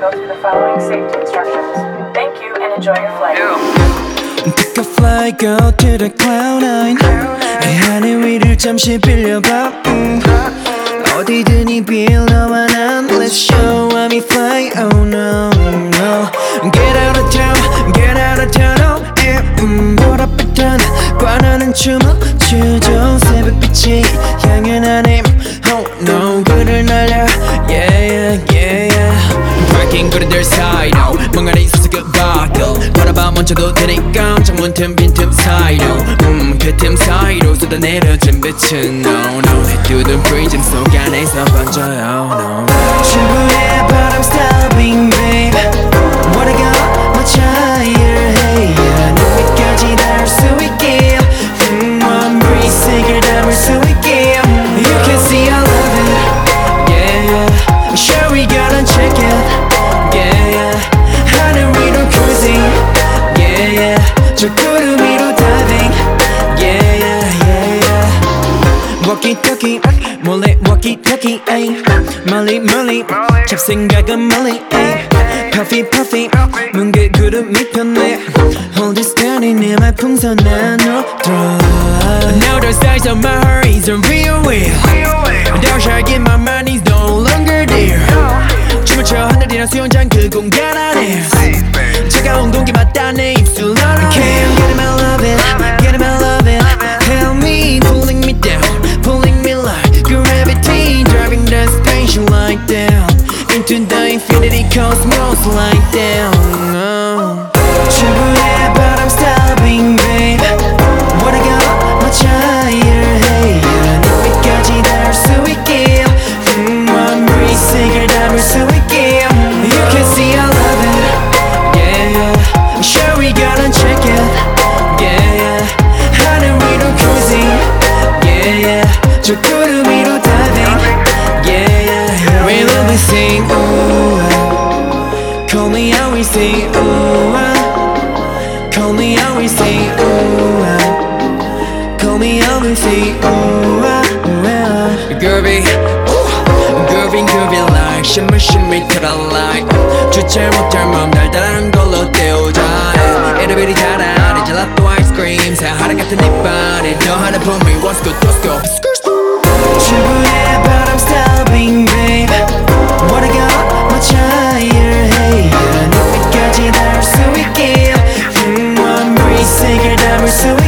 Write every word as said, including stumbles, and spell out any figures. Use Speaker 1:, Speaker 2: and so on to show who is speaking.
Speaker 1: go through the following safety instructions. Thank you and enjoy your flight.
Speaker 2: Take a flight, go to the cloud nine. 하늘 위를 잠시 빌려봐. 음. 어디든지 빌 너와 난. Let's show how we fly. Oh no, no. Get out of town, get out of town. Oh yeah. 음, 보랏빛한 관하는 춤을 추죠. 새벽빛이 향해 나님. Oh no, 그를 날려. Yeah, yeah, yeah, yeah. Parking 그리들 사이로 멍하니 있어서 그 밖을 바라봐 멈춰도 되니까 창문 틈 빈틈 사이로 음, 그 틈 사이로 쏟아내려진 빛은 No, no 내 뚫은 프리즘 속 안에서 번져요 No, no 출구에 but I'm stopping babe Wanna go much higher hey yeah 눈밑까지 닿을 수 있게 음, one breeze 색을 담을 수 있게 You can see I love it Yeah, yeah Sure we gotta check it 하늘 위로 cruising Yeah yeah 저 구름 위로 diving Yeah yeah yeah yeah Walkie talkie 몰래 walkie talkie ay 멀리 멀리 잡생각은 멀리 ay Puffy puffy 뭉게 구름 밑편에 Hold it steady 내 말풍선 안으로 들어 Now the size of my heart is a real wheel Dark shark in my mind is no longer there 춤을 춰 하늘이랑 수영장 그 공간 안에 차가운 공기 맞다 내 입술 알아 Can't get him I love it Get him I love it Help me pulling me down Pulling me like gravity Driving the spaceship like down Into the infinity cosmos like down oh. 출구에 but I'm stopping babe Wanna go much higher hey 눈밑까지 닿을 수 있게 음, one breeze 색을 담을 수 있게 You can see I love it Yeah yeah Sure we gotta check it Yeah yeah 하늘 위로 cruising Yeah yeah 저 구름 위로 diving Yeah yeah, yeah. We love to sing ooh ah. Call me how we sing ooh ah. Call me how we sing ooh ah. Call me how we sing ooh ah, ooh ah. Groovy Groovy groovy like shimmer shimmy to the light 주체 못할 맘 달달한 걸로 때우자 에르베리 달아 내 젤라또 아이스크림 사하라 같은 이빨에 너 하나 put me once go let's go 출구에 but I'm stopping babe Wanna go much higher hey 눈밑까지 닿을 수 있게 음, one breeze 색을 담을 수 있게